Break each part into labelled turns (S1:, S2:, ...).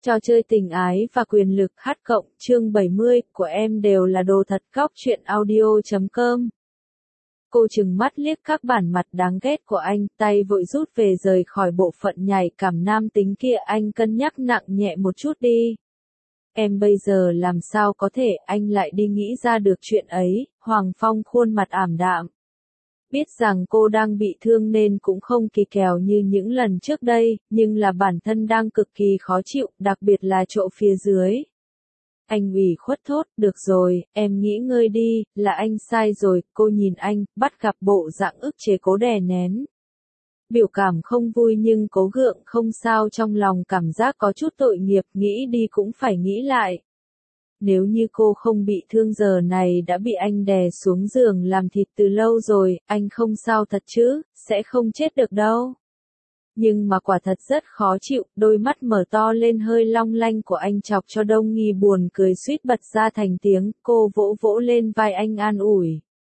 S1: Trò chơi tình ái và quyền lực H cộng chương 70 của em đều là đồ thật. Góc truyện audio.com. Cô trừng mắt liếc các bản mặt đáng ghét của anh, tay vội rút về rời khỏi bộ phận nhạy cảm nam tính kia. Anh cân nhắc nặng nhẹ một chút đi. Em bây giờ làm sao có thể anh lại đi nghĩ ra được chuyện ấy. Hoàng Phong khuôn mặt ảm đạm. Biết rằng cô đang bị thương nên cũng không kỳ kèo như những lần trước đây, nhưng là bản thân đang cực kỳ khó chịu, đặc biệt là chỗ phía dưới. Anh ủy khuất thốt, được rồi, em nghỉ ngơi đi, là anh sai rồi. Cô nhìn anh, bắt gặp bộ dạng ức chế cố đè nén. Biểu cảm không vui nhưng cố gượng không sao, trong lòng cảm giác có chút tội nghiệp, nghĩ đi cũng phải nghĩ lại. Nếu như cô không bị thương giờ này đã bị anh đè xuống giường làm thịt từ lâu rồi, anh không sao thật chứ, sẽ không chết được đâu. Nhưng mà quả thật rất khó chịu, đôi mắt mở to lên hơi long lanh của anh chọc cho Đông Nghi buồn cười suýt bật ra thành tiếng. Cô vỗ vỗ lên vai anh an ủi.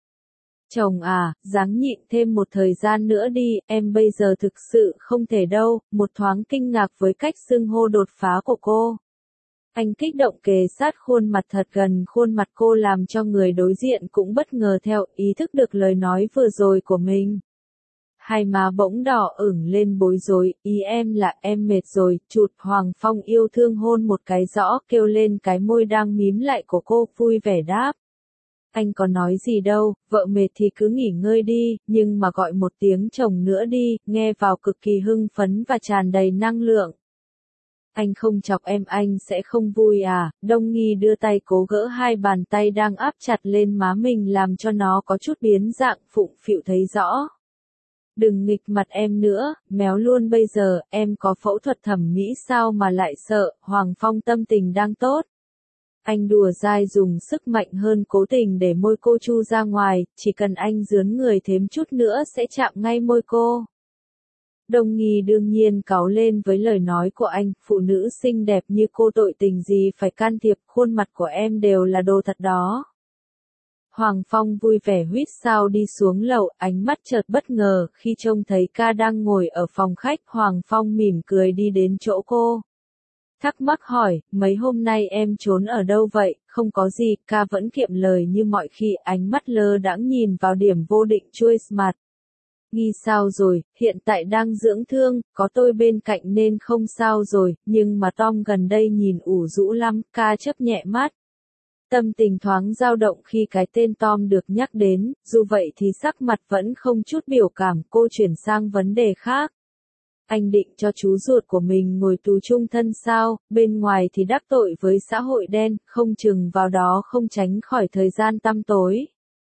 S1: Chồng à, ráng nhịn thêm một thời gian nữa đi, em bây giờ thực sự không thể đâu. Một thoáng kinh ngạc với cách xưng hô đột phá của cô. Anh kích động kề sát khuôn mặt thật gần khuôn mặt cô làm cho người đối diện cũng bất ngờ theo, ý thức được lời nói vừa rồi của mình. Hai má bỗng đỏ ửng lên bối rối, ý em là em mệt rồi, chụt. Hoàng Phong yêu thương hôn một cái rõ, kêu lên cái môi đang mím lại của cô, vui vẻ đáp. Anh có nói gì đâu, vợ mệt thì cứ nghỉ ngơi đi, nhưng mà gọi một tiếng chồng nữa đi, nghe vào cực kỳ hưng phấn và tràn đầy năng lượng. Anh không chọc em anh sẽ không vui à? Đông Nghi đưa tay cố gỡ hai bàn tay đang áp chặt lên má mình làm cho nó có chút biến dạng, phụng phịu thấy rõ. Đừng nghịch mặt em nữa, méo luôn bây giờ, em có phẫu thuật thẩm mỹ sao mà lại sợ. Hoàng Phong tâm tình đang tốt. Anh đùa dai dùng sức mạnh hơn cố tình để môi cô chu ra ngoài, chỉ cần anh dướn người thêm chút nữa sẽ chạm ngay môi cô. Đông Nghi đương nhiên cáu lên với lời nói của anh, phụ nữ xinh đẹp như cô tội tình gì phải can thiệp, khuôn mặt của em đều là đồ thật đó. Hoàng Phong vui vẻ huýt sáo đi xuống lầu, ánh mắt chợt bất ngờ khi trông thấy ca đang ngồi ở phòng khách. Hoàng Phong mỉm cười đi đến chỗ cô. Thắc mắc hỏi, mấy hôm nay em trốn ở đâu vậy? Không có gì, ca vẫn kiệm lời như mọi khi, ánh mắt lơ đãng nhìn vào điểm vô định chui mặt. Nghi sao rồi, hiện tại đang dưỡng thương, có tôi bên cạnh nên không sao rồi, nhưng mà Tom gần đây nhìn ủ rũ lắm. Ca chớp nhẹ mắt. Tâm tình thoáng dao động khi cái tên Tom được nhắc đến, dù vậy thì sắc mặt vẫn không chút biểu cảm. Cô chuyển sang vấn đề khác. Anh định cho chú ruột của mình ngồi tù chung thân sao? Bên ngoài thì đắc tội với xã hội đen, không chừng vào đó không tránh khỏi thời gian tăm tối.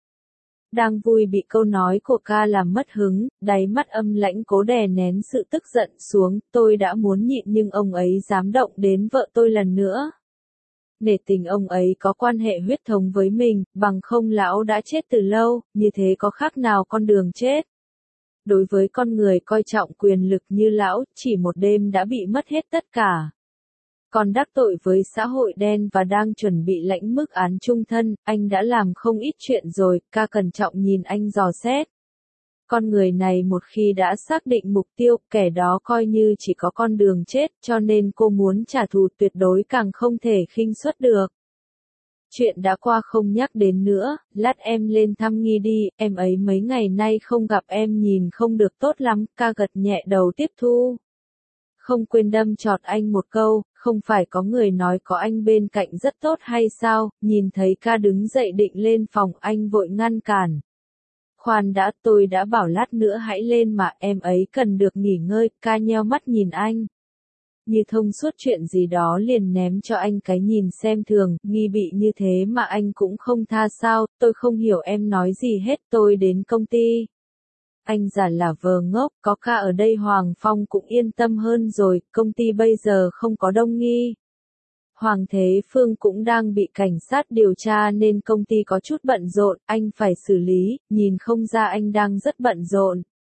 S1: Đang vui bị câu nói của ca làm mất hứng, đáy mắt âm lãnh cố đè nén sự tức giận xuống. Tôi đã muốn nhịn nhưng ông ấy dám động đến vợ tôi lần nữa. Nể tình ông ấy có quan hệ huyết thống với mình, bằng không lão đã chết từ lâu, như thế có khác nào con đường chết. Đối với con người coi trọng quyền lực như lão, chỉ một đêm đã bị mất hết tất cả. Còn đắc tội với xã hội đen và đang chuẩn bị lãnh mức án chung thân, anh đã làm không ít chuyện rồi. Ca cẩn trọng nhìn anh dò xét. Con người này một khi đã xác định mục tiêu, kẻ đó coi như chỉ có con đường chết, cho nên cô muốn trả thù tuyệt đối càng không thể khinh suất được. Chuyện đã qua không nhắc đến nữa, lát em lên thăm Nghi đi, em ấy mấy ngày nay không gặp em nhìn không được tốt lắm. Ca gật nhẹ đầu tiếp thu. Không quên đâm chọt anh một câu, không phải có người nói có anh bên cạnh rất tốt hay sao? Nhìn thấy ca đứng dậy định lên phòng, anh vội ngăn cản. Khoan đã, tôi đã bảo lát nữa hãy lên mà, em ấy cần được nghỉ ngơi. Ca nheo mắt nhìn anh. Như thông suốt chuyện gì đó liền ném cho anh cái nhìn xem thường. Nghi bị như thế mà anh cũng không tha sao? Tôi không hiểu em nói gì hết, tôi đến công ty. Anh giả là vờ ngốc, có ca ở đây Hoàng Phong cũng yên tâm hơn rồi, công ty bây giờ không có Đông Nghi. Hoàng Thế Phương cũng đang bị cảnh sát điều tra nên công ty có chút bận rộn, anh phải xử lý, nhìn không ra anh đang rất bận rộn.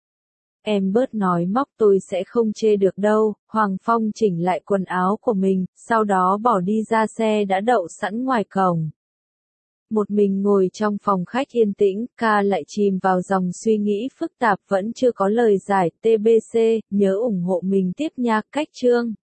S1: Em bớt nói móc, tôi sẽ không chê được đâu. Hoàng Phong chỉnh lại quần áo của mình, sau đó bỏ đi ra xe đã đậu sẵn ngoài cổng. Một mình ngồi trong phòng khách yên tĩnh, ca lại chìm vào dòng suy nghĩ phức tạp vẫn chưa có lời giải. TBC, nhớ ủng hộ mình tiếp nha. Cách chương